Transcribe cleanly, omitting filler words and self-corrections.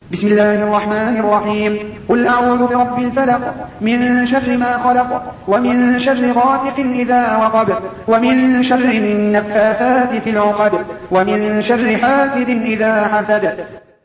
بسم الله الرحمن الرحيم. قل أعوذ برب الفلق من شر ما خلق ومن شر غاسق إذا وقب ومن شر النفاثات في العقد ومن شر حاسد إذا حسد